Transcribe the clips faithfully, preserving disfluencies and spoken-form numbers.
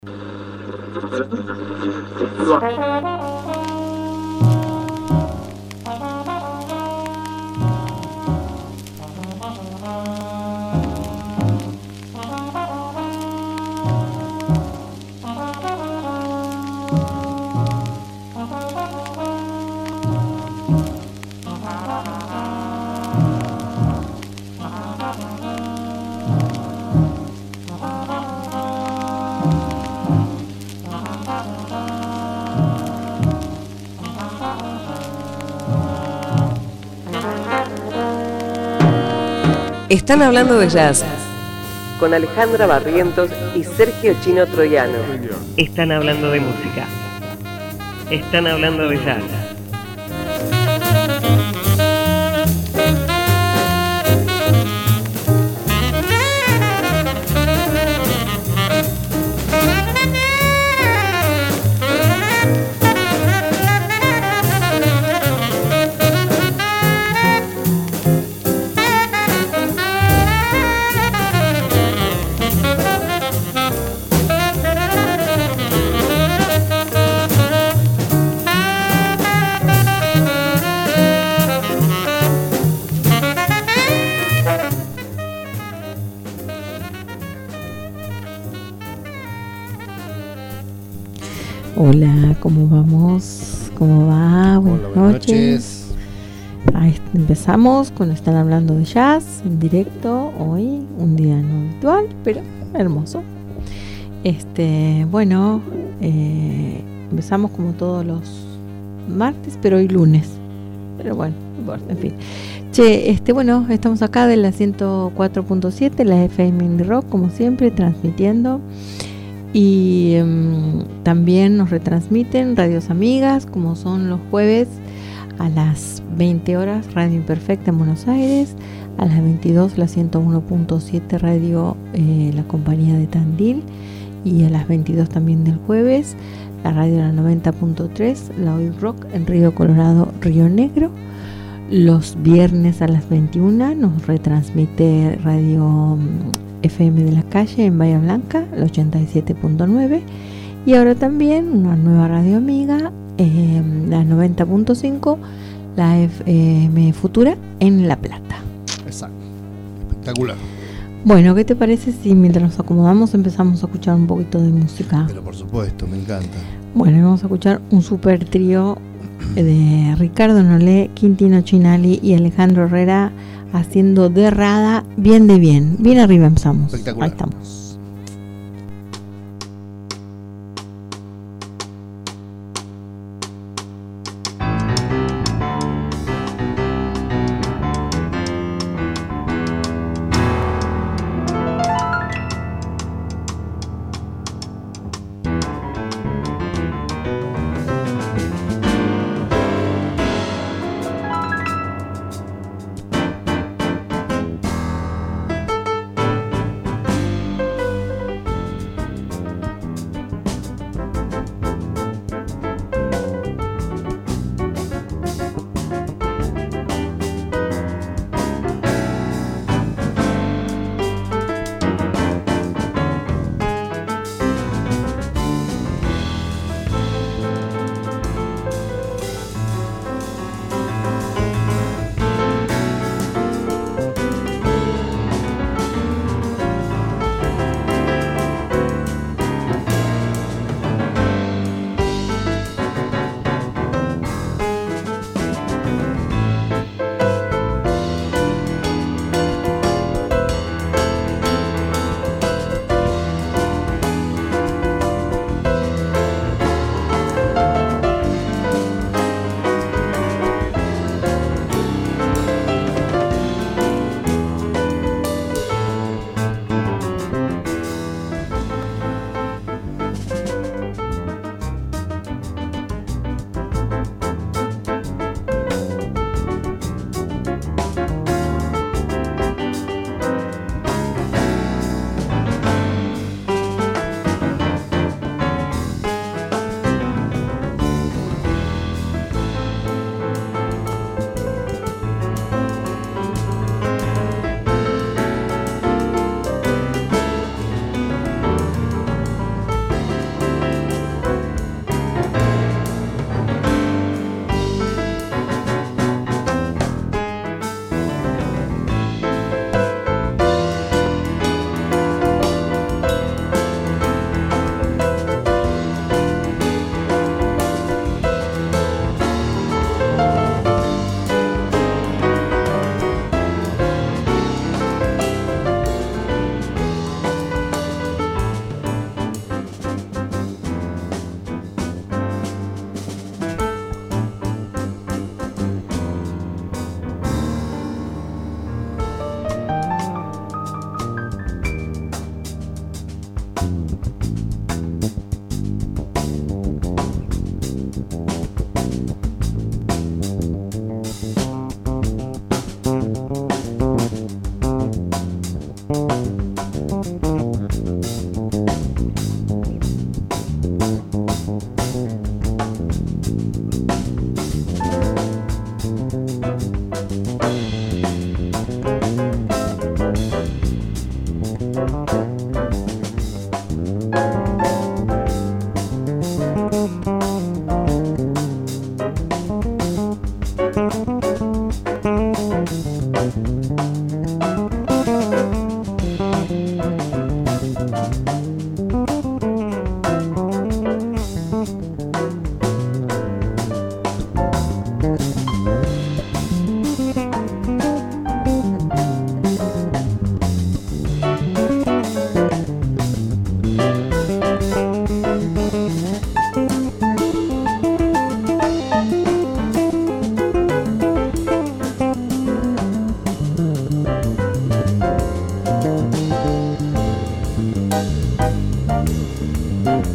Están hablando de jazz con Alejandra Barrientos y Sergio Chino Troiano. Están hablando de música. Están hablando de jazz. Hola, ¿cómo vamos? ¿Cómo va? Buenas, Hola, buenas noches. noches. Ahí empezamos con Están hablando de jazz en directo hoy, un día no habitual, pero hermoso. Este, bueno, eh, empezamos como todos los martes, pero hoy lunes. Pero bueno, no importa, en fin. Che, este, bueno, estamos acá de la ciento cuatro punto siete, la F M Indie Rock, como siempre, transmitiendo. Y um, también nos retransmiten radios amigas, como son los jueves a las veinte horas, Radio Imperfecta en Buenos Aires, a las veintidós la ciento uno punto siete Radio eh, La Compañía de Tandil, y a las veintidós también del jueves, la radio la noventa punto tres, la Hoy Rock en Río Colorado, Río Negro. Los viernes a las veintiuna nos retransmite Radio um, F M de la Calle en Bahía Blanca, el ochenta y siete punto nueve, y ahora también una nueva radio amiga, eh, la noventa punto cinco, la F M Futura en La Plata. Exacto, espectacular. Bueno, ¿qué te parece si mientras nos acomodamos empezamos a escuchar un poquito de música? Pero por supuesto, me encanta. Bueno, vamos a escuchar un super trío de Ricardo Nolé, Quintino Chinali y Alejandro Herrera, haciendo de Rada, bien de bien. Bien arriba empezamos. Ahí estamos.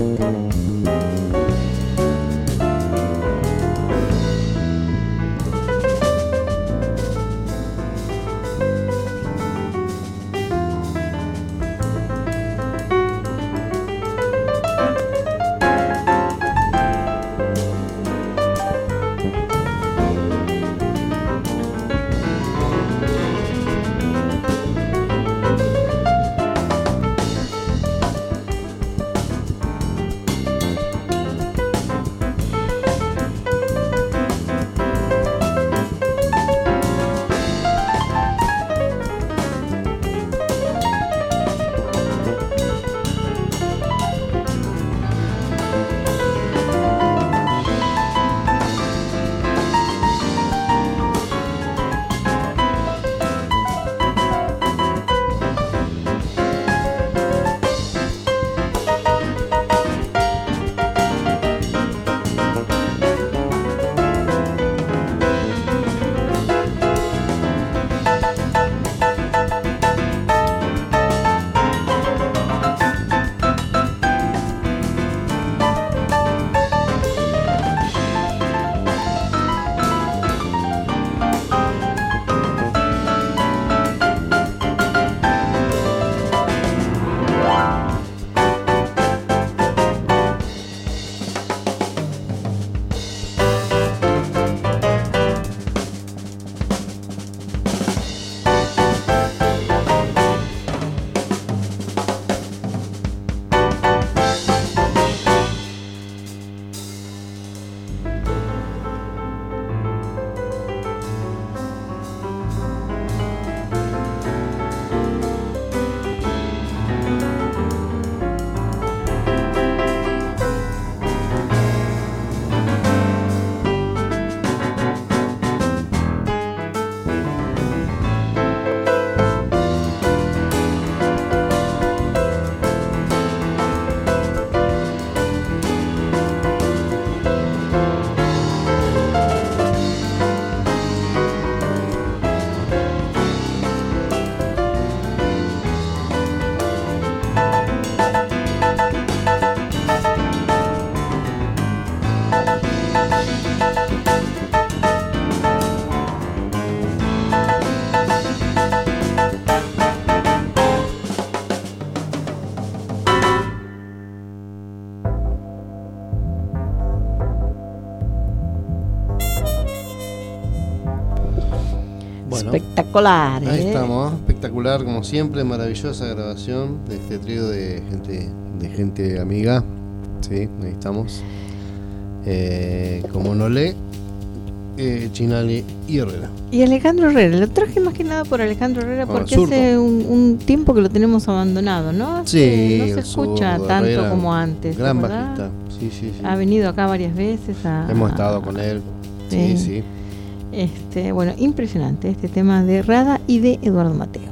Bueno, espectacular, ¿eh? Ahí estamos, espectacular como siempre, maravillosa grabación de este trío de gente, de gente amiga. Sí, ahí estamos. Eh, como no lee, eh, Chinali y Herrera. Y Alejandro Herrera, lo traje más que nada por Alejandro Herrera Ah, porque zurdo. hace un, un tiempo que lo tenemos abandonado, ¿no? Hace- Sí, no se el escucha zurdo, tanto Herrera, como antes. Gran ¿verdad? bajista. Sí, sí, sí. Ha venido acá varias veces. A, Hemos estado con él. Sí, Sí. sí. Este, bueno, impresionante este tema de Rada y de Eduardo Mateo.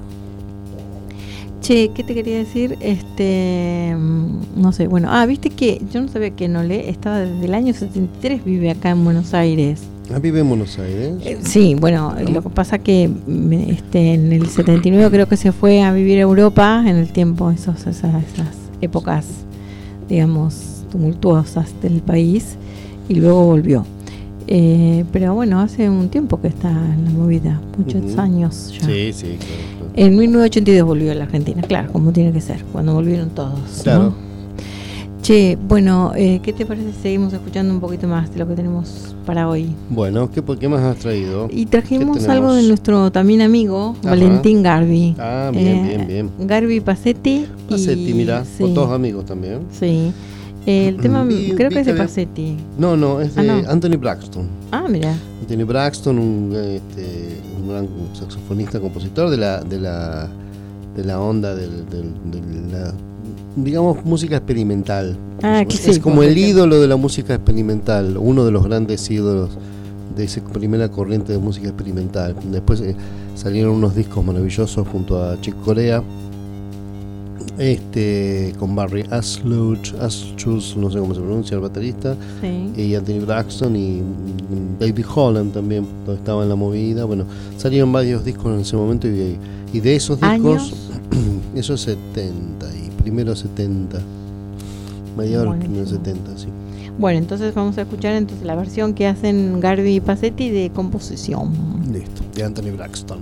Che, ¿qué te quería decir? Este, mm, no sé, bueno, ah, viste que yo no sabía que Nolé estaba desde el año setenta y tres, vive acá en Buenos Aires. Ah, vive en Buenos Aires. Eh, sí, bueno, lo que pasa que me- este, en el setenta y nueve creo que se fue a vivir a Europa en el tiempo, esos, esas, esas épocas, digamos, tumultuosas del país, y luego volvió. Eh, pero bueno, hace un tiempo que está en la movida, muchos Ujú. años ya. Sí, sí, claro, claro. En mil novecientos ochenta y dos volvió a la Argentina, claro, como tiene que ser, cuando volvieron todos, ¿no? Claro. Che, bueno, eh, ¿qué te parece si seguimos escuchando un poquito más de lo que tenemos para hoy? Bueno, ¿qué, ¿qué más has traído? Y trajimos ¿Qué algo tenemos? de nuestro también amigo, Ajá. Valentín Garbi. Ah, bien, Eh, bien, bien. Garbi Pacetti. Pacetti, y, mira, sí, con todos amigos también. sí. El tema Y creo que es de viste- Pacetti. No, no, es Ah, de no. Anthony Braxton. Ah, mira. Anthony Braxton, un, este, un gran saxofonista, compositor de la de la de la onda del, del, de la, digamos, música experimental. Ah, es que es sí, como por el ejemplo. ídolo de la música experimental, uno de los grandes ídolos de esa primera corriente de música experimental. Después eh, salieron unos discos maravillosos junto a Chick Corea, este con Barry Asluch, Asluch, no sé cómo se pronuncia el baterista, Sí. y Anthony Braxton y mm, David Holland también estaba en la movida. Bueno, salieron varios discos en ese momento y, y de esos discos, ¿Años? esos setenta y primero setenta, mediados de los setenta, sí. Bueno, entonces vamos a escuchar entonces la versión que hacen Garbi y Passetti de Composición. Listo, de Anthony Braxton.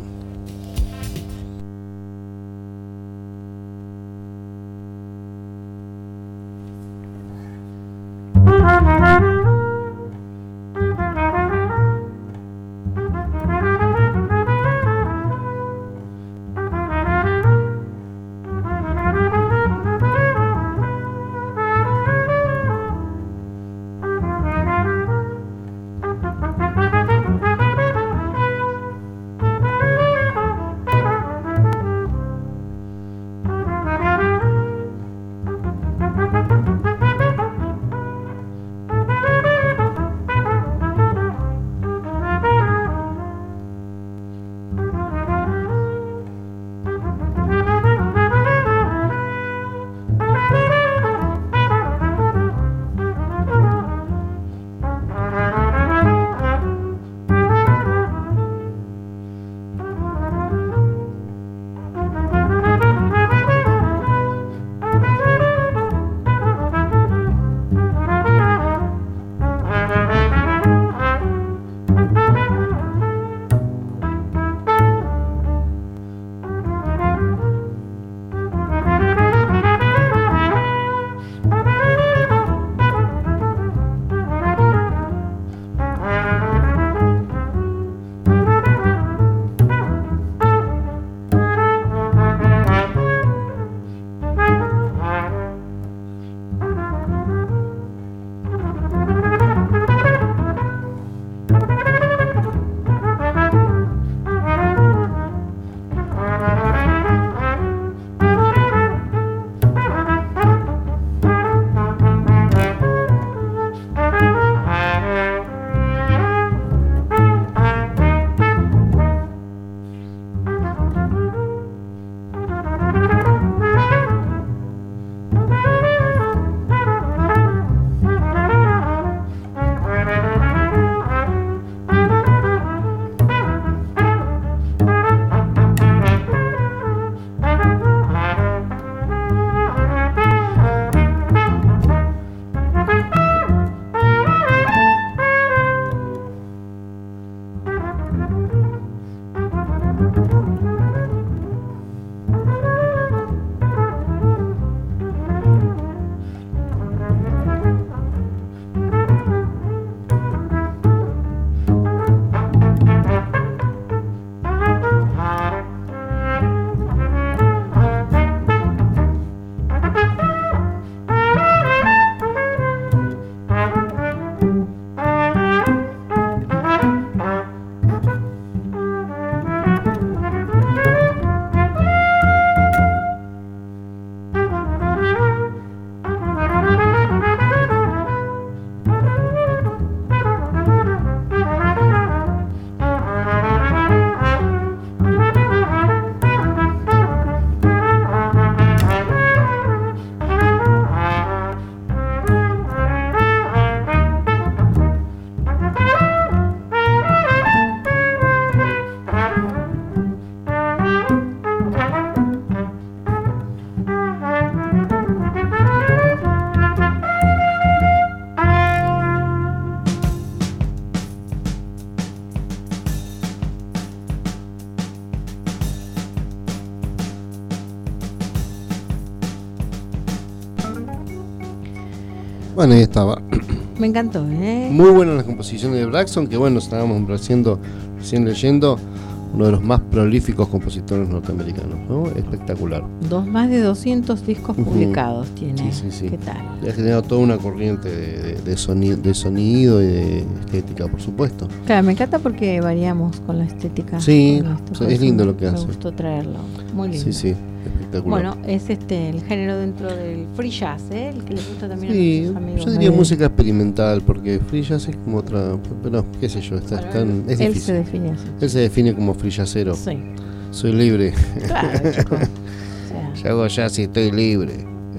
Bueno, ahí estaba. Me encantó, ¿eh? Muy buenas las composiciones de Braxton, que bueno, estábamos recién, recién leyendo, uno de los más prolíficos compositores norteamericanos, ¿no? Espectacular. Dos, más de doscientos discos uh-huh. publicados tiene. Sí, sí, sí. ¿Qué tal? Ha generado toda una corriente de, de, de, sonido, de sonido y de estética, por supuesto. Claro, me encanta porque variamos con la estética. Sí, o sea, es lindo lo que me hace. Me gustó traerlo, muy lindo. Sí, sí, espectacular. Bueno, es este el género dentro del free jazz, ¿eh? El que le gusta también sí, a nuestros amigos. Yo diría música experimental, porque free jazz es como otra, pero qué sé yo, está, bueno, está en, es él difícil. se define así. Él se define como free jazzero. Sí. Soy libre. Claro, chico. O sea, yo hago jazz y estoy libre.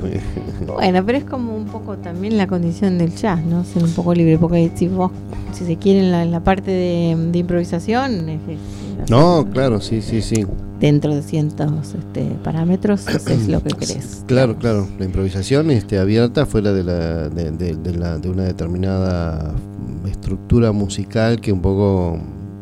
Bueno, pero es como un poco también la condición del jazz, ¿no? Ser un poco libre, porque si vos, si se quiere en la, en la parte de, de improvisación, es, es, no, claro, sí, sí, sí. Dentro de ciertos este, parámetros, eso es lo que querés. Claro, claro. La improvisación este, abierta fuera de, la, de, de, de, la, de una determinada estructura musical que un poco,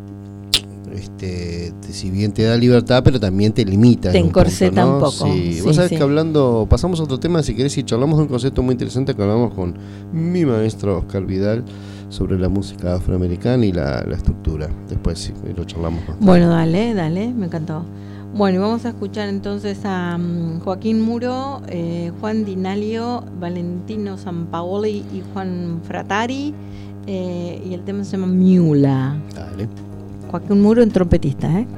este, si bien te da libertad, pero también te limita. Te encorseta un, ¿no? un poco. Sí. Sí, vos sabés sí. que hablando, pasamos a otro tema, si querés, y charlamos de un concepto muy interesante que hablamos con mi maestro Oscar Vidal sobre la música afroamericana y la, la estructura. Después sí, lo charlamos más. Bueno, dale, dale, me encantó. Bueno, y vamos a escuchar entonces a um, Joaquín Muro, eh, Juan Dinalio, Valentino Sampaoli y Juan Fratari, eh, y el tema se llama Miula. Dale. Joaquín Muro, en trompetista, ¿eh?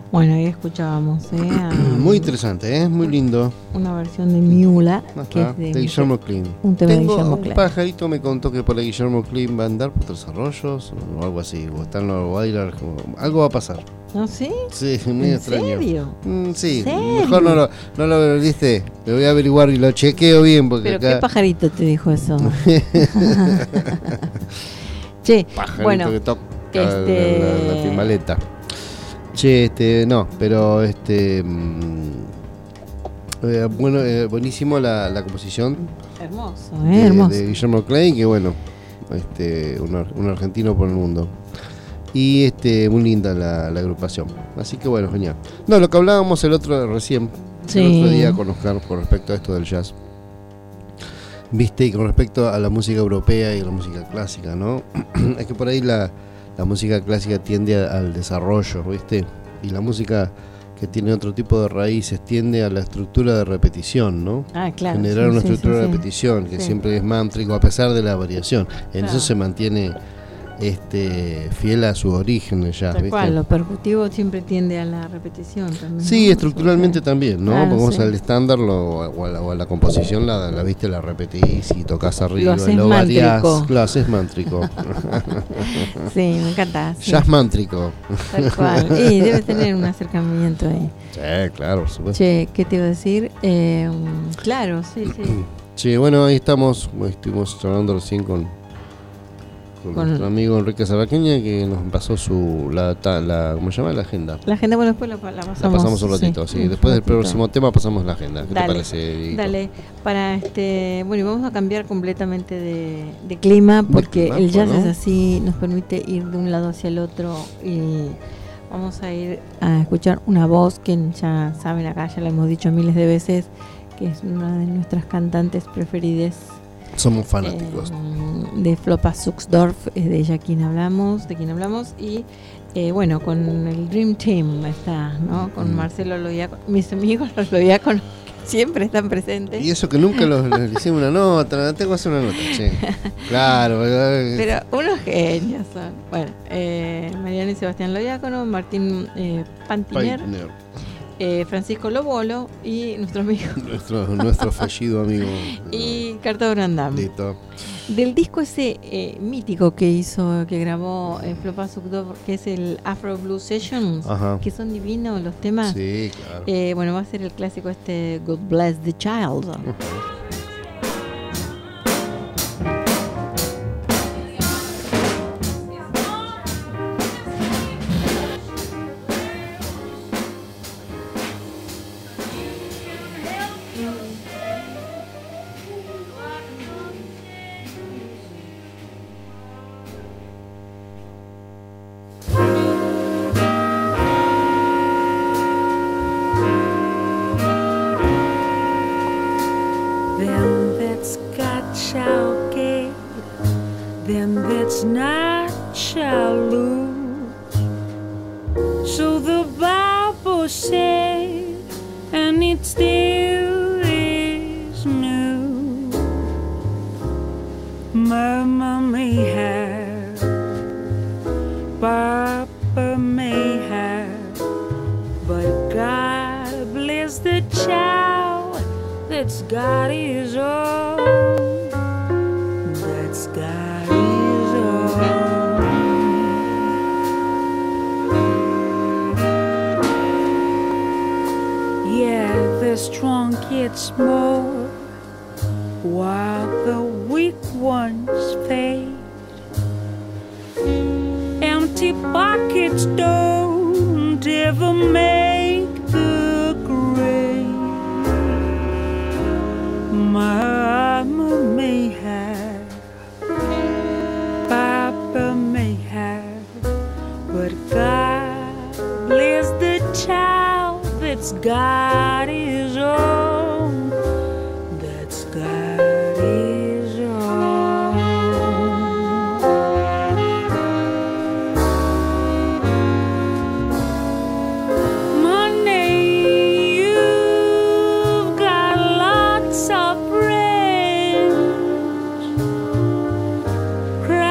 Bueno, ahí escuchábamos, ¿eh? A, muy interesante, ¿eh? Muy lindo. Una versión de Miula, que es de, de Guillermo Klein. Un tema Tengo de Guillermo un Klein. pajarito me contó que por ahí Guillermo Klein va a andar por Tres Arroyos o algo así, o está en los bailar, algo va a pasar. ¿No sí? Sí, muy ¿En extraño. serio? Mm, sí, ¿Serio? mejor no lo, no lo viste, lo voy a averiguar y lo chequeo bien porque ¿Pero acá... qué pajarito te dijo eso? Che, pajarito bueno, que toca este... la, la, la timbaleta. Che, este, no, pero este... Mmm, eh, bueno, eh, buenísimo la, la composición. Hermoso, eh, de, hermoso. de Guillermo Klein, que bueno, este, un, un argentino por el mundo. Y este, muy linda la, la agrupación. Así que bueno, genial. No, lo que hablábamos el otro recién, sí. el otro día con Oscar con respecto a esto del jazz. Viste, y con respecto a la música europea y a la música clásica, ¿no? Es que por ahí la, la música clásica tiende a, al desarrollo, ¿viste? Y la música que tiene otro tipo de raíces tiende a la estructura de repetición, ¿no? Ah, claro. Generar sí, una sí, estructura sí, de sí. repetición que Sí. siempre es mántrico a pesar de la variación. En Claro. eso se mantiene este fiel a su origen el jazz, Tal ¿viste? cual, lo percutivo siempre tiende a la repetición también. Sí, ¿no? estructuralmente también, ¿no? Claro, Vamos sí. al estándar lo, o, a la, o a la composición, la, la viste, la repetís y tocas arriba, Lo haces lo variás, mántrico. lo haces mántrico. Sí, me encanta. Sí. Jazz mántrico. Tal cual. Y debe tener un acercamiento ahí. Sí, claro, por supuesto. Che, ¿qué te iba a decir? Eh, claro, sí, sí. Sí, bueno, ahí estamos, estuvimos hablando recién con, con, Con- nuestro amigo Enrique Sabaqueña que nos pasó su, la, ta- la ¿cómo se llama? La agenda. La agenda, bueno, después la, la pasamos. La pasamos un ratito, sí. un Después del ratito. próximo tema pasamos la agenda. ¿Qué Dale, te parece, Dieguito? Dale, para este, bueno, y vamos a cambiar completamente de, de clima porque clima, el jazz bueno. es así, nos permite ir de un lado hacia el otro y vamos a ir a escuchar una voz que ya saben acá, ya la hemos dicho miles de veces, que es una de nuestras cantantes preferidas. Somos fanáticos. Eh, de Flopa Suxdorf, es de ella quien hablamos, de quien hablamos y eh, bueno, con el Dream Team está, ¿no? Con Mm. Marcelo Loiacono, mis amigos los Loiacono siempre están presentes. Y eso que nunca los, les hicimos una nota, tengo que hacer una nota, che. Claro, ¿verdad? Pero unos genios son. Bueno, eh, Mariano y Sebastián Loiacono, Martín eh, Pantiner, Paitner, eh, Francisco Lobolo y nuestro amigo nuestro, nuestro fallido amigo. y Carta Brandam. Listo. Del disco ese eh, mítico que hizo, que grabó eh, Flopa Suxdorf, que es el Afro Blues Sessions, Ajá. que son divinos los temas. Sí, claro. Eh, bueno, va a ser el clásico este God Bless the Child. Them that's got shall get, them that's not shall lose. So the Bible said, and it still is new. Mama may have, Papa may have, but God bless the child that's got his own. That's got his own. Yeah, the strong gets more while the weak ones fade. Empty pockets don't ever make the grade. Mama may have, Papa may have, but God bless the child that's got his own. That's got his own. Money, you've got lots of friends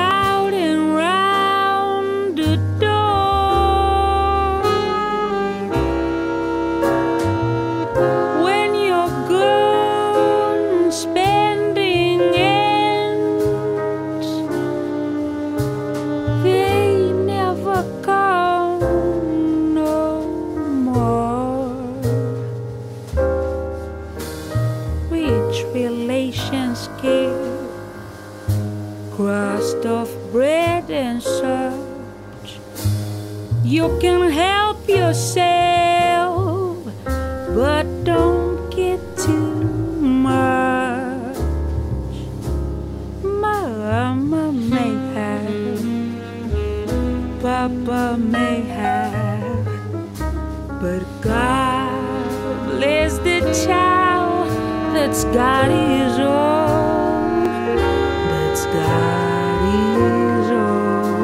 crowding round the door. yourself, but don't get too much. Mama may have, Papa may have, but God bless the child that's got his own, that's got his own.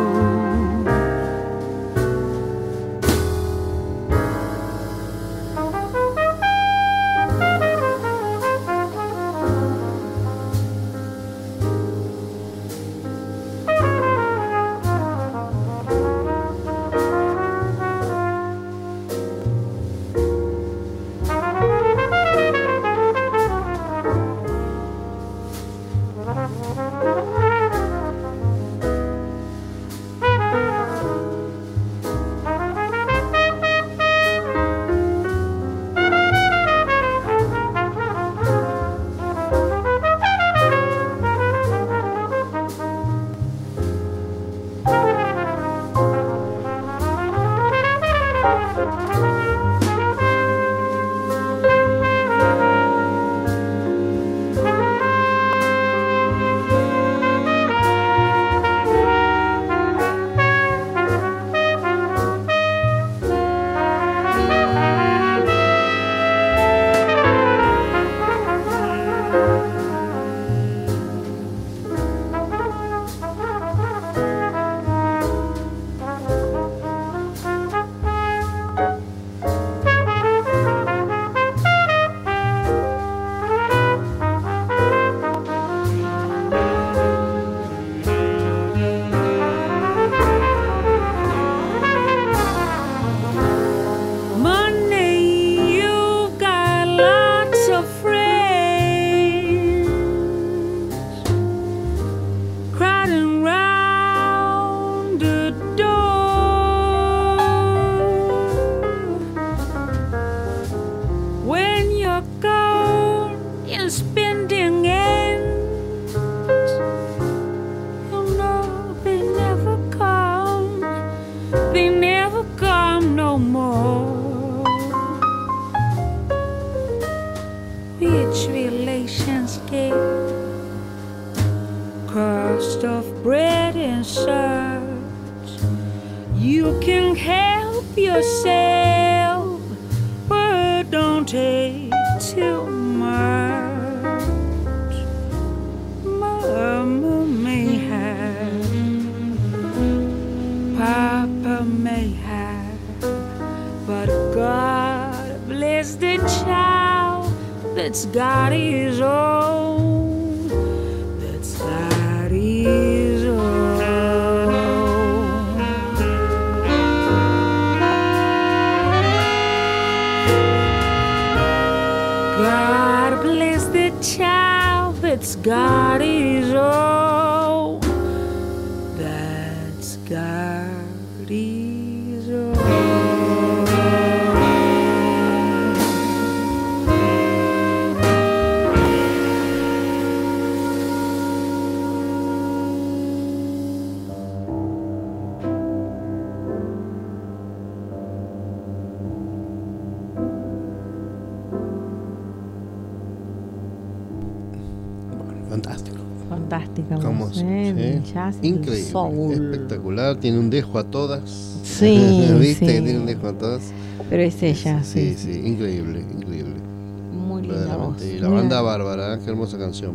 Fantástico. Fantástica. ¿Cómo voz, sí? ¿eh? Sí. Jazz y Increíble, soul. espectacular. Tiene un dejo a todas. Sí, ¿Viste sí. que tiene un dejo a todas? Pero es ella, Sí, sí. sí, sí. Increíble, increíble. Muy linda voz. Y la Muy banda linda. bárbara, ¿eh? Qué hermosa canción.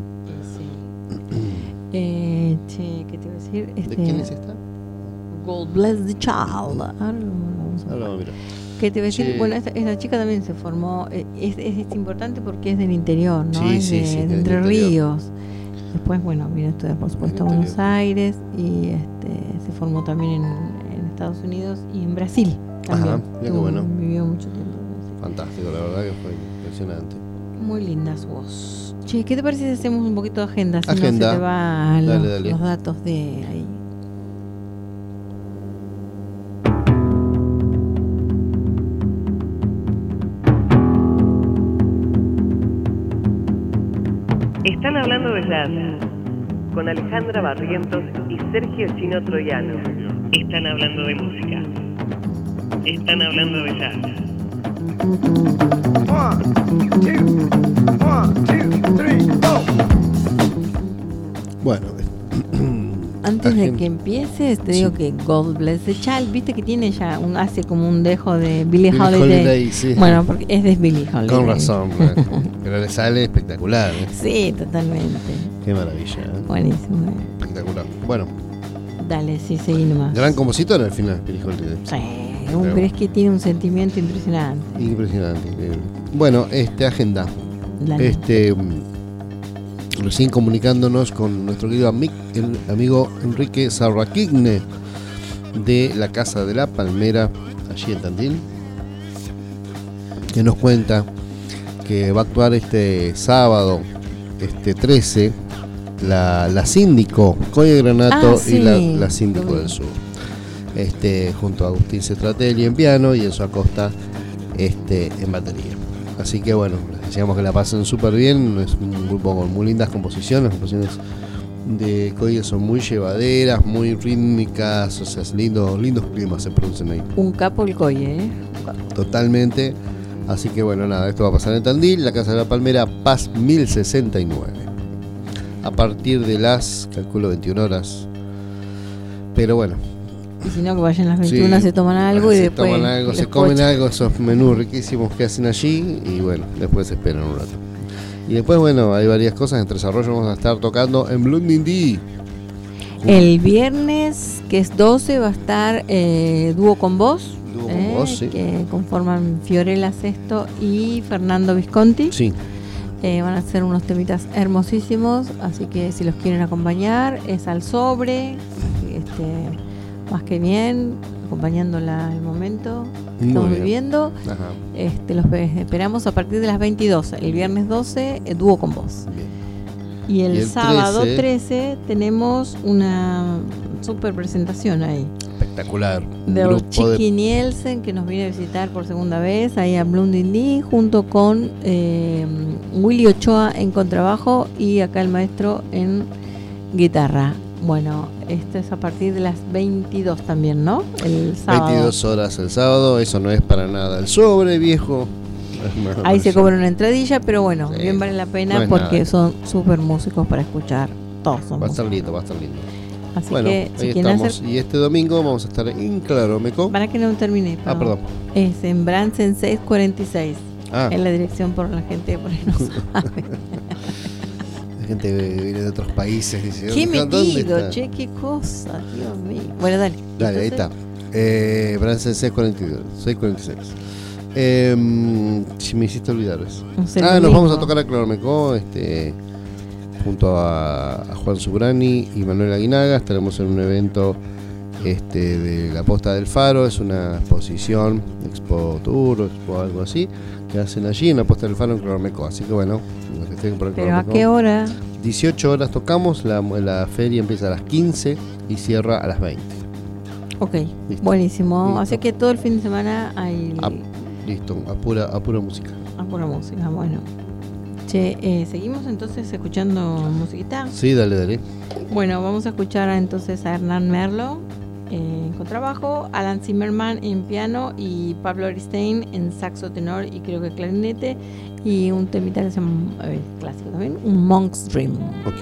Sí. eh, che, ¿qué te iba a decir? Este, ¿De quién es esta? God Bless the Child. Ahora lo vamos a Ahora vamos a mirar. ¿Qué te iba a decir? Che. Bueno, esta, esta chica también se formó. eh, Es, es, es importante porque es del interior, ¿no? Sí, es sí, de, sí, de del Entre interior. Ríos. Después, bueno, vino a estudiar, por supuesto, a Del Buenos interior. Aires y este, se formó también en, en Estados Unidos y en Brasil también. Ajá, mira qué Tuvo- bueno. Vivió mucho tiempo en Brasil. Fantástico, la verdad que fue impresionante. Muy linda su voz. Che, ¿qué te parece si hacemos un poquito de agenda? Si Agenda. no se te van Dale, los, dale. los datos de ahí. Están hablando de jazz con Alejandra Barrientos y Sergio Chino Troyano. Están hablando de música. Están hablando de jazz. Bueno, antes de que empieces, te digo sí. que God Bless the Child, viste que tiene ya un hace como un dejo de Billie Billie Holiday. Holiday sí. Bueno, porque es de Billie Holiday. Con razón, pero le sale espectacular. ¿eh? Sí, totalmente. Qué maravilla. ¿eh? Buenísimo. Espectacular. Bueno. Dale, sí, seguí nomás. Gran compositor al final, Billie Holiday. Sí, pero, pero es que tiene un sentimiento impresionante. Impresionante, increíble. Bueno, este, agenda. Dale. Este... Recién comunicándonos con nuestro querido amigo, el amigo Enrique Sarraquigne de la Casa de la Palmera, allí en Tandil, que nos cuenta que va a actuar este sábado, este trece, la, la Síndico, Coye Granato ah, sí. y la, la Síndico del Sur, este, junto a Agustín Cetratelli en piano y Enzo Acosta este, en batería. Así que bueno, les decíamos que la pasen súper bien, es un grupo con muy lindas composiciones, las composiciones de Coye son muy llevaderas, muy rítmicas, o sea, lindos, lindos climas se producen ahí. Un capo el Coye, ¿eh? Totalmente, así que bueno, nada, esto va a pasar en Tandil, la Casa de la Palmera, Paz mil sesenta y nueve, a partir de las, calculo, veintiuna horas, pero bueno. Y si no, que vayan las veintiuna, sí, se toman algo y se después... Toman algo, se comen coches. algo, esos menús riquísimos que hacen allí y bueno, después se esperan un rato. Y después, bueno, hay varias cosas en desarrollo, vamos a estar tocando en Blondindy. El viernes, que es doce, va a estar eh, Dúo con Vos, Dúo con eh, Vos, sí. que conforman Fiorella Sesto y Fernando Visconti. Sí. Eh, van a ser unos temitas hermosísimos, así que si los quieren acompañar, es al sobre, este... más que bien, acompañándola el momento que estamos viviendo. Ajá. Este, los esperamos a partir de las veintidós, el viernes doce, el Dúo con Vos. Bien. Y el, y el sábado trece, trece tenemos una super presentación ahí. Espectacular. De Chiqui de... Nielsen, que nos viene a visitar por segunda vez ahí a Blondindy, junto con eh, Willy Ochoa en contrabajo y acá el maestro en guitarra. Bueno, esto es a partir de las veintidós también, ¿no? El sábado. veintidós horas el sábado, eso no es para nada el sobre, viejo. Ahí se cobra una entradilla, pero bueno, sí, bien vale la pena no porque nada. Son súper músicos para escuchar. Todos son Va a estar músicos. lindo, va a estar lindo. Así bueno, que si ahí quieren estamos. hacer... Y este domingo vamos a estar en Claromeco. Para que no termine. Ah, perdón. Es en Bransen seiscientos cuarenta y seis. Ah. Es la dirección por la gente que por ahí no sabe. Gente viene de otros países. Dice, ¿qué metido? Che, qué cosa, Dios mío. Bueno, dale. Dale, entonces... ahí está. Eh, Bransen seiscientos cuarenta y dos, seiscientos cuarenta y seis. Eh, si me hiciste olvidar eso. Ah, nos vamos a tocar a Claromeco, este, junto a, a Juan Subrani y Manuel Aguinaga. Estaremos en un evento este, de la Posta del Faro. Es una exposición, Expo Tour, Expo algo así, que hacen allí en la Posta del Faro en Claromeco. Así que bueno, los que estén por ¿pero a qué hora? dieciocho horas tocamos, la, la feria empieza a las quince y cierra a las veinte. Ok, listo. Buenísimo. Listo. Así que todo el fin de semana hay... A, listo, a pura, a pura música. A pura música, bueno. Che, eh, ¿seguimos entonces escuchando musiquita? Sí, dale, dale. Bueno, vamos a escuchar a, entonces a Hernán Merlo eh, en contrabajo, Alan Zimmerman en piano y Pablo Aristein en saxo tenor y creo que clarinete, y un temita que se llama, eh, clásico también, un Monk's Dream. Okay.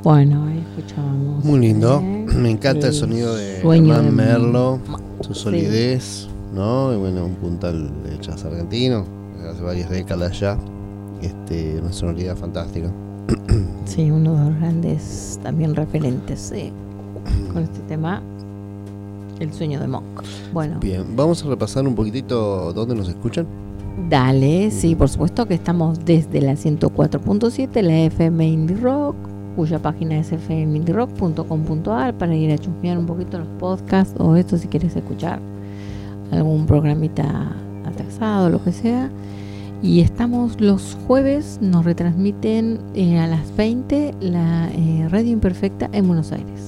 Bueno, ahí escuchábamos. Muy lindo. ¿eh? Me encanta el, el sonido de Hernán de... Merlo, su solidez, sí. ¿no? Y bueno, un puntal de jazz argentino, hace varias décadas ya. Este, una sonoridad fantástica. Sí, uno de los grandes también referentes, sí, con este tema, El sueño de Monk. Bueno. Bien, vamos a repasar un poquitito dónde nos escuchan. Dale, sí, por supuesto que estamos desde la ciento cuatro punto siete, la F M Indie Rock, cuya página es f m indie rock punto com punto a r para ir a chusmear un poquito los podcasts o esto si quieres escuchar algún programita atrasado, lo que sea. Y estamos los jueves, nos retransmiten eh, a las veinte la eh, Radio Imperfecta en Buenos Aires.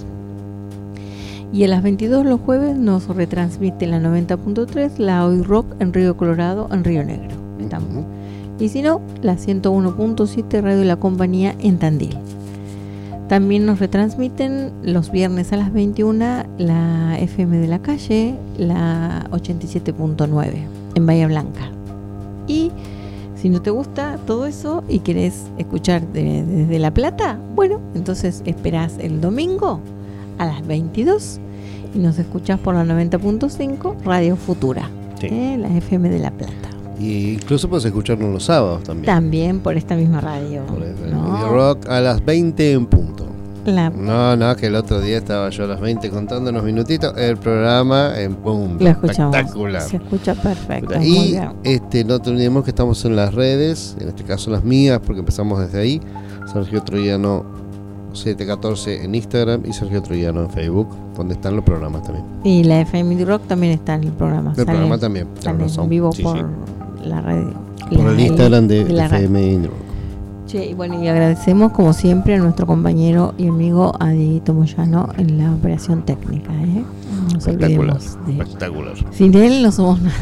Y a las veintidós los jueves nos retransmite la noventa punto tres, la Hoy Rock en Río Colorado, en Río Negro. Estamos. Uh-huh. Y si no, la ciento uno punto siete Radio La Compañía en Tandil. También nos retransmiten los viernes a las veintiuna la F M de la Calle, la ochenta y siete punto nueve en Bahía Blanca. Y si no te gusta todo eso y querés escuchar de, desde La Plata, bueno, entonces esperás el domingo a las veintidós y nos escuchás por la noventa punto cinco Radio Futura, sí. eh, la F M de La Plata. Y incluso puedes escucharnos los sábados también. También por esta misma radio. Por el ¿no? Radio Rock a las veinte en punto. La... No, no, que el otro día estaba yo a las veinte contando unos minutitos el programa en boom. Lo escuchamos. Espectacular. Se escucha perfecto. Y este, no te olvidemos que estamos en las redes, en este caso las mías, porque empezamos desde ahí. Sergio Troyano setecientos catorce en Instagram y Sergio Troyano en Facebook, donde están los programas también. Y la F M Rock también está en el programa. El sale, programa también. Sale en vivo sí, por sí. la red. Por la, el Instagram de, de la F M Rock. Che, y bueno, y agradecemos como siempre a nuestro compañero y amigo a Dieguito Moyano en la operación técnica, ¿eh? No espectacular, de espectacular. Sin él no somos nada.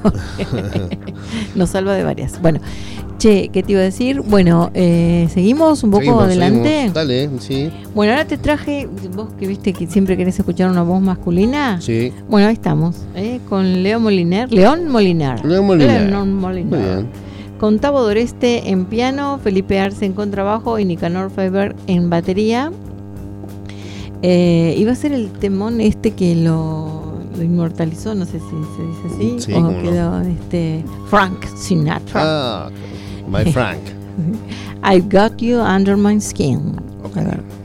Nos salva de varias. Bueno, che, ¿qué te iba a decir? Bueno, eh, seguimos un poco seguimos, adelante. Seguimos. Dale, sí. Bueno, ahora te traje, vos que viste que siempre querés escuchar una voz masculina. Sí. Bueno, ahí estamos, ¿eh? Con Leo Moliner. León Moliner. León Moliner. León Moliner. Muy bien. Con Tavo Doreste en piano, Felipe Arce en contrabajo y Nicanor Faber en batería. Eh, iba a ser el temón este que lo, lo inmortalizó, no sé si se dice así, sí, o quedó no. este Frank Sinatra. Ah, my Frank. I've got you under my skin. Okay.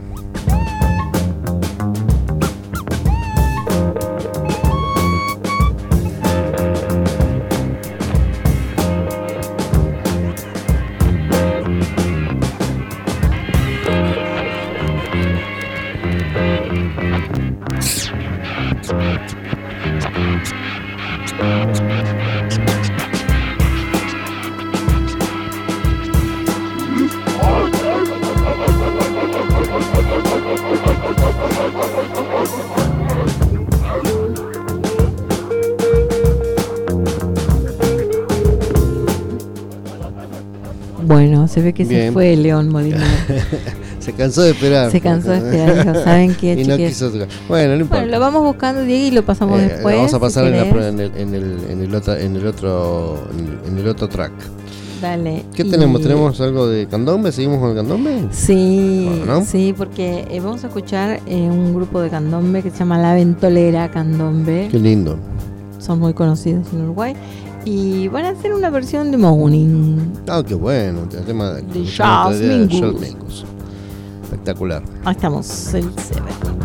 Bueno, se ve que Bien. se fue León Molina. Se cansó de esperar. Se cansó de esperar, dijo, ¿saben qué, y no quiso tocar. Bueno, no importa. Bueno, lo vamos buscando, Diego, y lo pasamos eh, después. Vamos a pasar si en, la, en, el, en, el, en, el otro, en el otro en el otro track. Dale. ¿Qué y... tenemos? ¿Tenemos algo de candombe? ¿Seguimos con el candombe? Sí, bueno, ¿no? sí, porque eh, vamos a escuchar eh, un grupo de candombe que se llama La Ventolera Candombe. Qué lindo. Son muy conocidos en Uruguay. Y van a hacer una versión de Morning. Ah, qué bueno. El tema de, de Charles Mingus. Espectacular. Ahí estamos, el Seven.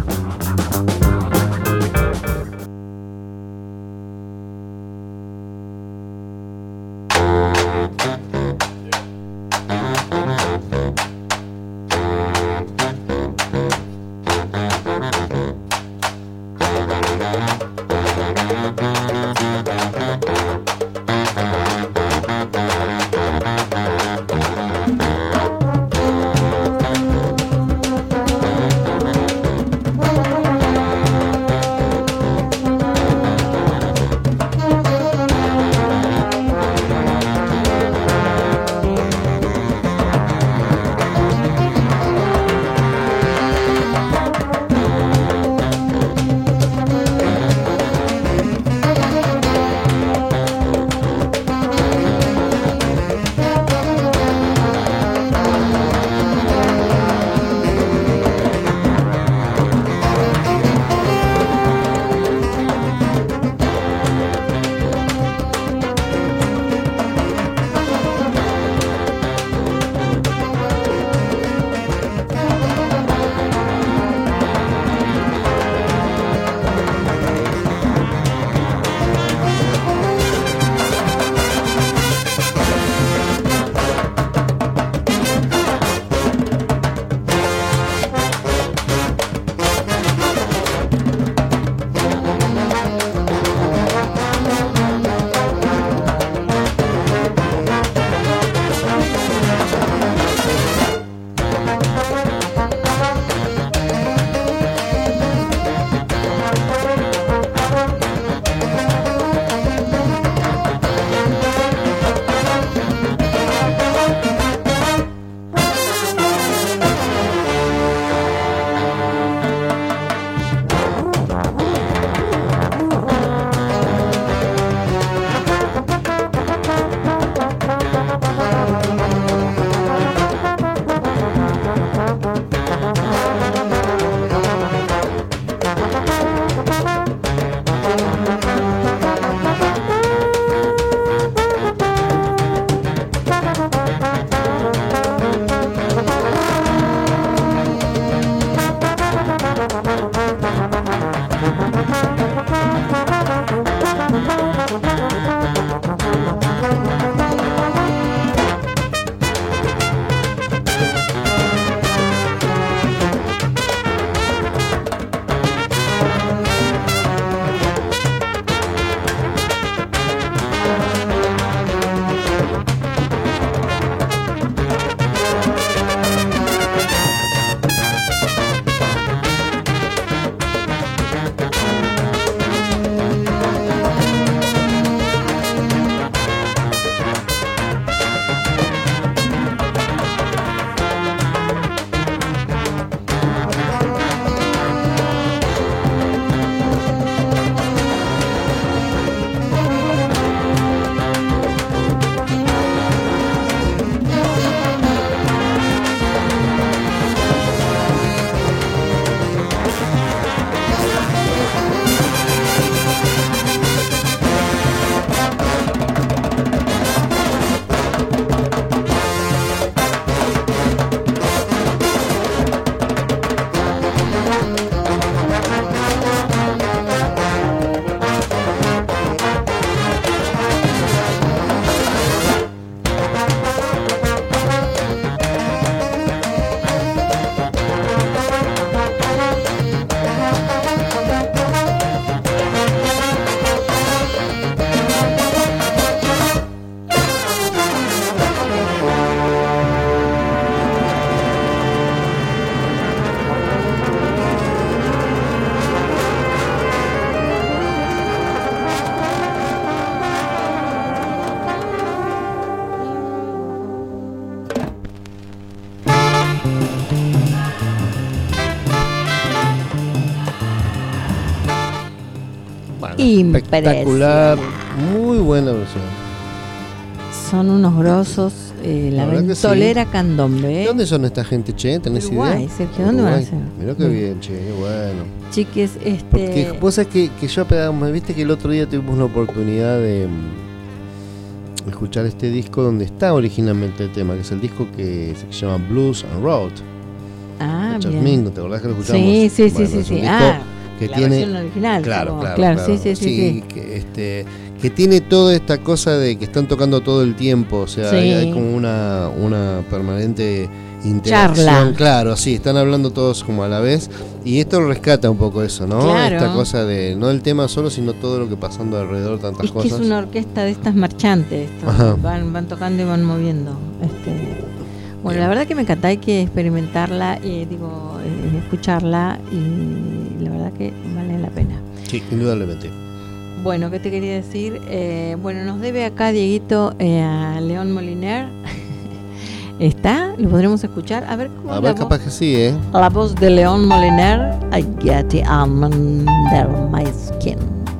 espectacular, muy buena versión. Son unos grosos, eh, la, la Ventolera sí. Candombe. ¿De dónde son esta gente, che? ¿Tenés Uruguay, idea? Sergio, ¿dónde Uruguay. Van a ser? Mirá qué bien, che, qué bueno. Chiques, este... Porque vos sabés que, que yo me viste que el otro día tuvimos la oportunidad de escuchar este disco donde está originalmente el tema, que es el disco que se llama Blues and Road. Ah, bien. Mingo, ¿te acordás que lo escuchamos? Sí, sí, bueno, sí, sí. sí. Ah, que la tiene versión original. Claro, como, claro, claro, claro. Sí, sí, sí, sí, sí. Que, este, que tiene toda esta cosa de que están tocando todo el tiempo, o sea, sí. hay, hay como una, una permanente interacción. Charla. Claro, sí, están hablando todos como a la vez. Y esto rescata un poco eso, ¿no? Claro. Esta cosa de, no el tema solo, sino todo lo que pasando alrededor, tantas es cosas. Es que es una orquesta de estas marchantes, van, van tocando y van moviendo. Este, bueno, Bien. La verdad que me encanta, hay que experimentarla, y digo, eh, escucharla, y la verdad que vale la pena. Sí, indudablemente. Bueno, ¿qué te quería decir? Eh, bueno, nos debe acá Dieguito eh, a León Moliner. ¿Está? ¿Lo podremos escuchar? A ver cómo A ver, capaz voz, que sí, ¿eh? La voz de León Moliner. I get it under my skin.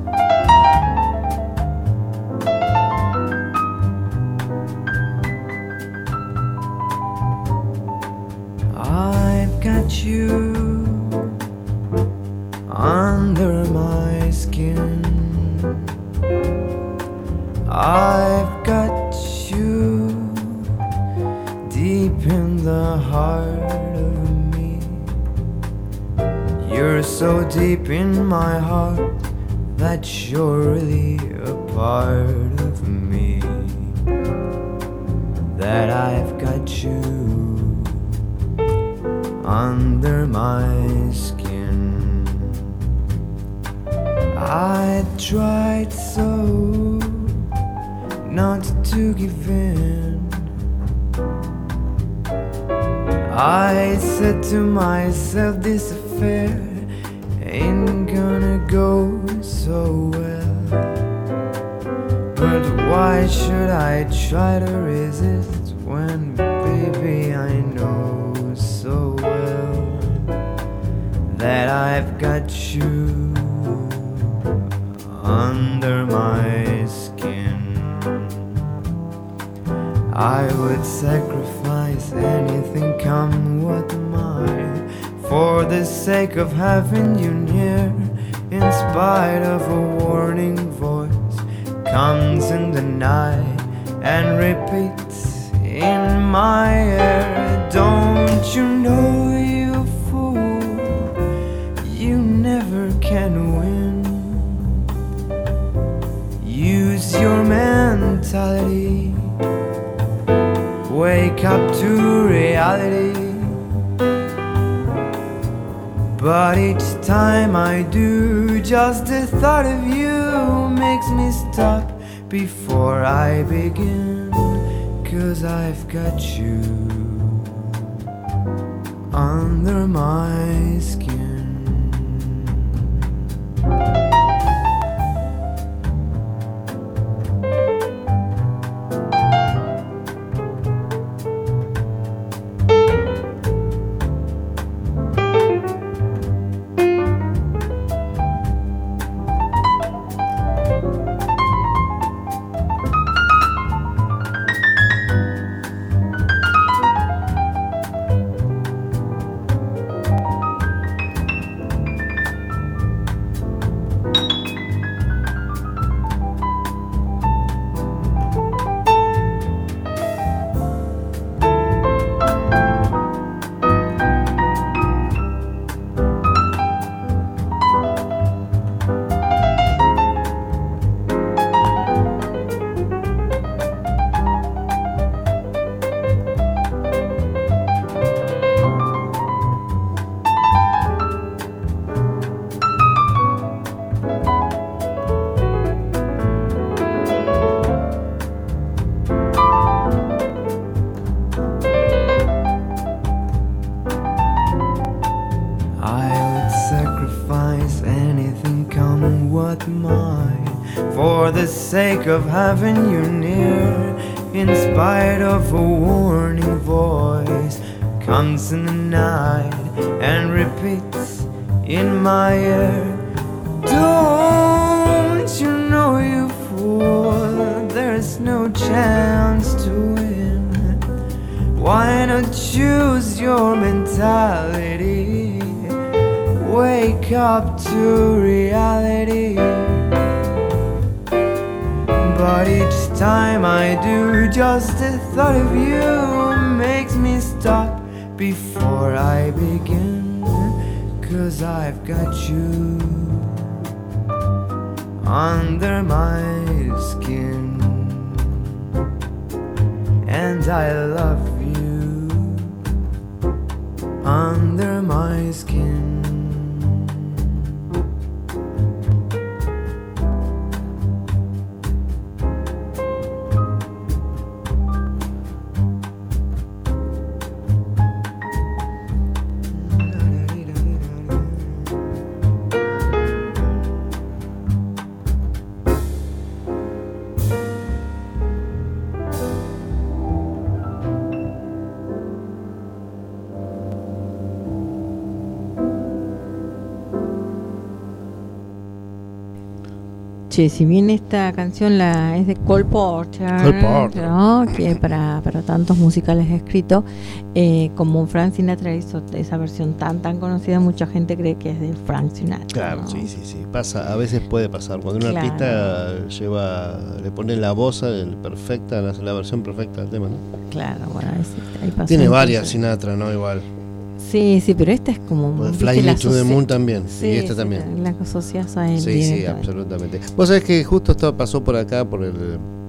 I've got you under my skin. I've got you deep in the heart of me. You're so deep in my heart that you're really a part of me. That I've got you under my skin. I tried so not to give in. I said to myself, this affair ain't gonna go so well. But why should I try to resist when, baby, I know so well that I've got you under my skin. I would sacrifice anything, come what might, for the sake of having you near. In spite of a warning voice comes in the night and repeats in my ear. Don't you know, you fool, you never can win. Use your mentality, wake up to reality. But each time I do, just the thought of you makes me stop before I begin. 'Cause I've got you under my skin. Of having you near, in spite of a warning voice comes in the night and repeats in my ear. Don't war, there's no chance to win. Why not choose your mentality? Wake up to reality. But each time I do, just the thought of you makes me stop before I begin. 'Cause I've got you under my skin, and I love you under my skin. Che, si bien esta canción la es de Cole Porter, Cole Porter. ¿no? Que para, para tantos musicales ha escrito, eh, como Frank Sinatra hizo esa versión tan tan conocida, mucha gente cree que es de Frank Sinatra. Claro, ¿no? sí, sí, sí. Pasa, a veces puede pasar. Cuando un Claro. artista lleva, le pone la voz el perfecta, la, la versión perfecta del tema, ¿no? Claro, bueno, ahí, ahí pasó. Tiene entonces. varias Sinatra, ¿no? Igual. Sí, sí, pero esta es como... Pues ¿viste? Fly la Me to the asocia- Moon también. Sí, y esta sí, también. La asocias a él Sí, sí, directamente. absolutamente. Vos sabés que justo esto pasó por acá, por el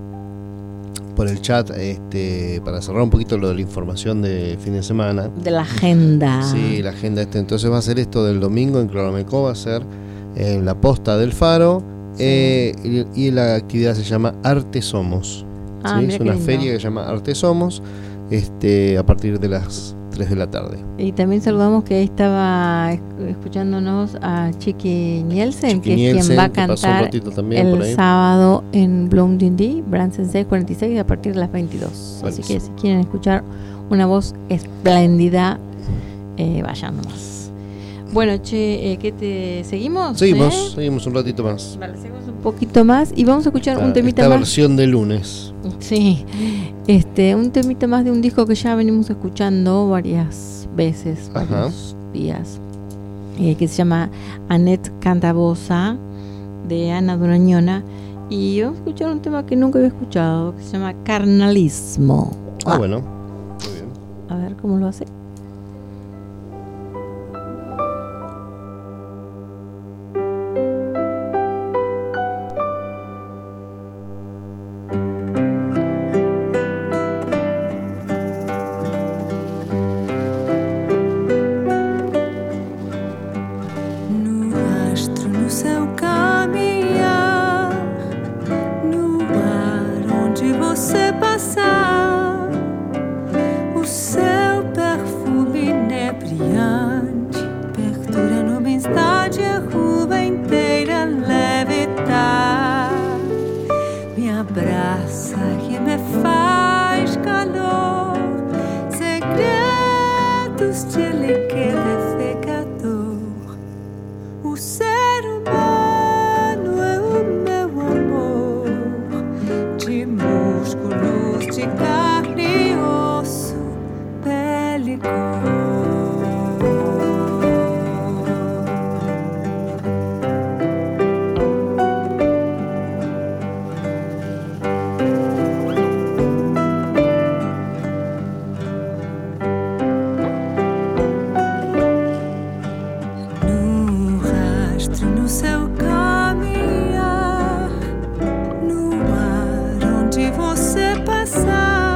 por el chat, este, para cerrar un poquito lo de la información de fin de semana. De la agenda. Sí, la agenda este. Entonces va a ser esto del domingo en Clonamecó, va a ser en la posta del Faro. Sí. eh, y, y la actividad se llama Arte Somos. Ah, ¿sí? mira Es qué una lindo. feria que se llama Arte Somos, este, a partir de las tres de la tarde. Y también saludamos que ahí estaba esc- escuchándonos a Chiqui Nielsen, Chiqui que es Nielsen, quien va a que pasó un cantar ratito también por el ahí. sábado en Bloomingdale, Branson seis cuarenta y seis, a partir de las veintidós. Así Buenísimo. que si quieren escuchar una voz espléndida, eh, vayan nomás. Bueno, che, eh, ¿qué te seguimos? Seguimos, ¿Eh? seguimos un ratito más. Vale, seguimos un poquito más y vamos a escuchar un Esta- temita esta más. versión de lunes. Sí, este, un temita más de un disco que ya venimos escuchando varias veces, Ajá. varios días, eh, que se llama Annette Cantabosa, de Ana Durañona, y vamos a escuchar un tema que nunca había escuchado, que se llama Carnalismo. Ah, bueno. Muy bien. A ver cómo lo hace. No rastro no seu caminhar, no ar onde você passar, o seu perfume inebriante perdura numa instante a rua inteira levitar. Me abraça e me faz calor, segredos de liquidez pecador. O ser humano é o meu amor, de músculos, de carne e osso, pele e cor. No rastro, no seu caminhar, no ar onde você passar,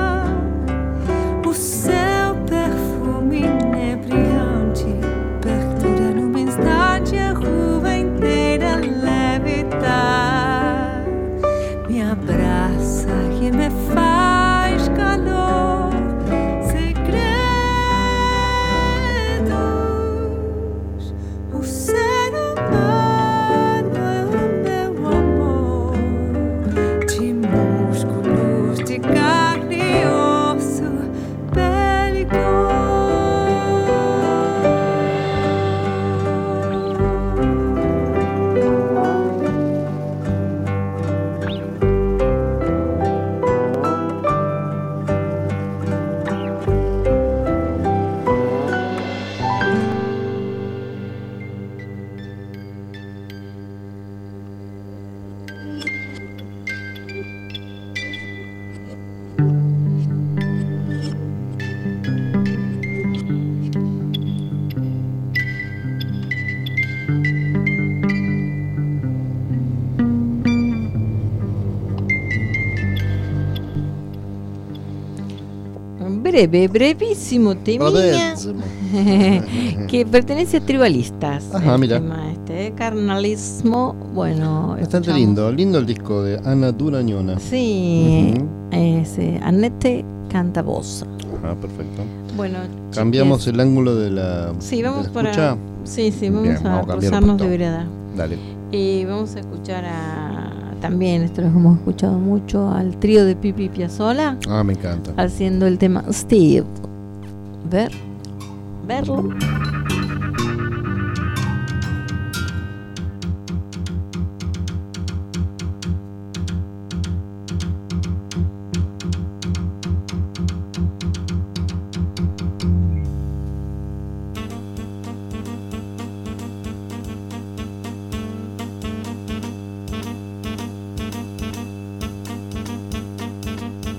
breve, brevísimo temilla que pertenece a Tribalistas. Ajá, el mira. tema este, carnalismo. Bueno, Bastante escuchamos- lindo, lindo el disco de Ana Durañona. Sí, Ujú. es eh, Annette Cantabosa. Ah, perfecto. Bueno, Cambiamos chiques, el ángulo de la, Sí, de la vamos para. escucha. Sí, sí, vamos Bien, a vamos a cambiar un cruzarnos de poquito. vereda. Dale. Y vamos a escuchar a. También, esto lo hemos escuchado mucho, al trío de Pipi Piazzolla Ah, me encanta. haciendo el tema Steve. Ver. Verlo.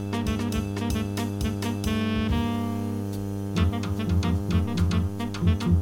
Thank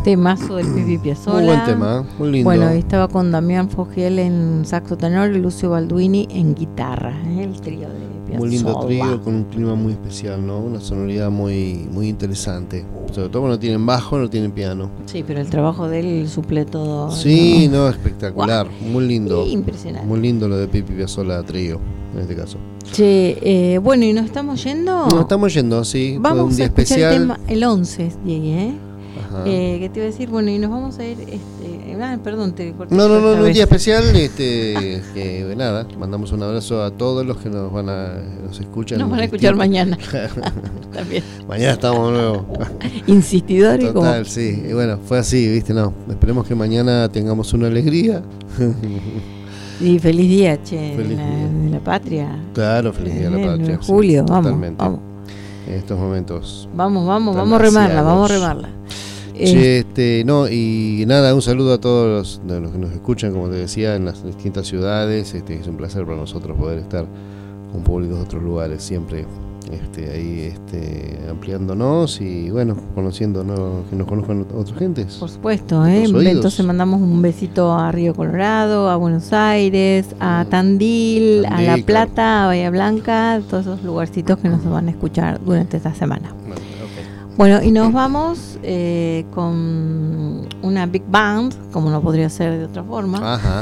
Temazo del Pipi Piazzolla. Muy buen tema, muy lindo. Bueno, estaba con Damián Fogiel en saxo tenor y Lucio Balduini en guitarra, ¿eh? El trío de Piazzolla. Muy lindo trío con un clima muy especial, ¿no? Una sonoridad muy, muy interesante. Sobre todo cuando tienen bajo, no tienen piano. Sí, pero el trabajo de él suple todo. Sí, no, no espectacular, wow. Muy lindo. Sí, impresionante. Muy lindo lo de Pipi Piazzolla trío, en este caso. Che, eh, bueno, ¿y nos estamos yendo? Nos estamos yendo, sí. Vamos un día a escuchar especial. el tema, el once, Diego, ¿eh? Eh, ¿Qué te iba a decir? Bueno, y nos vamos a ir. Este, ah, perdón, te corté. No, no, no, un día especial. Este, que nada, mandamos un abrazo a todos los que nos van a nos escuchan. Nos van a escuchar mañana. También. Mañana estamos de nuevo. Insistidores. Total, como... sí. Y bueno, fue así, viste, no. Esperemos que mañana tengamos una alegría. Y feliz día, che, feliz de, la, día. de la patria. Claro, feliz día de la patria. En julio, sí, vamos, totalmente. vamos. En estos momentos. Vamos, vamos, vamos a remarla, vamos a remarla. Che, este, no, y nada, un saludo a todos los, los que nos escuchan, como te decía, en las distintas ciudades. Este, es un placer para nosotros poder estar con públicos de otros lugares, siempre este, ahí este, ampliándonos y bueno, conociendo, ¿no? Que nos conozcan otras gentes. Por supuesto, ¿eh? Entonces mandamos un besito a Río Colorado, a Buenos Aires, a Tandil, Tandil a La Plata, claro. A Bahía Blanca, todos esos lugarcitos que nos van a escuchar durante esta semana. Bueno, y nos vamos eh, con una big band, como no podría ser de otra forma. Ajá.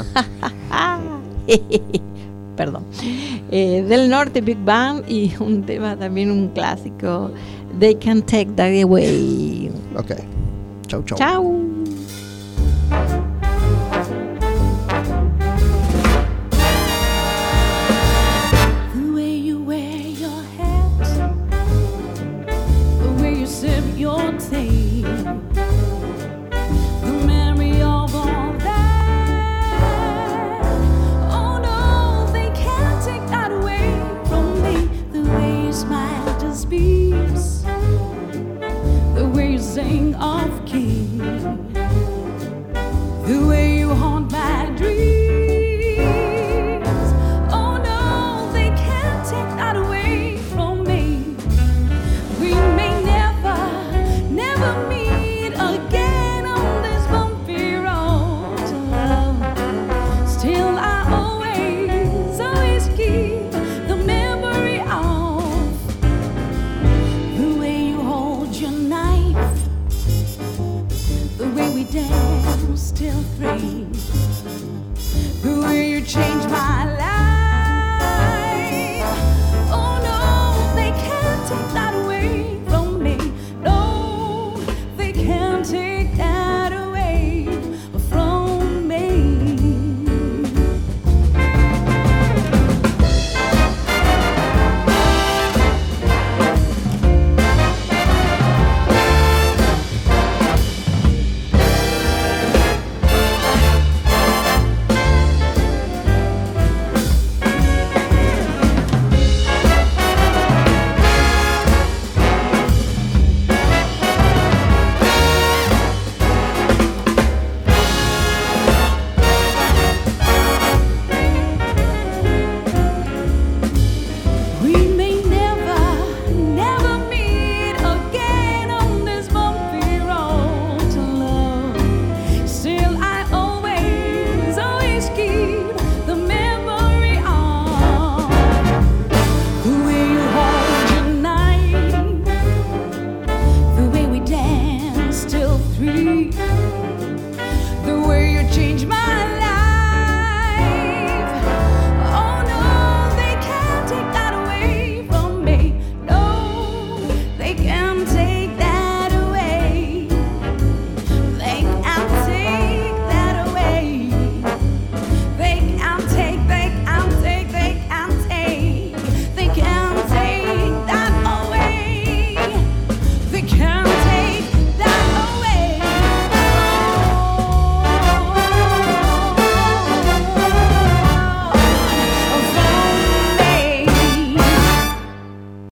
Perdón. Eh, del norte, big band, y un tema también, un clásico, They Can't Take That Away. Ok. Chau, chau. Chau. Your tea, the memory of all that. Oh no, they can't take that away from me. The way you smile just beats, the way you sing off key, the way you haunt my dreams. Oh no, they can't take that away from me. We may meet again on this bumpy road to love. Still I always, always keep the memory of the way you hold your knife, the way we dance till three, the way you changed my life. Oh no, they can't take that away from me. Take that away from me. Till three, the way you change my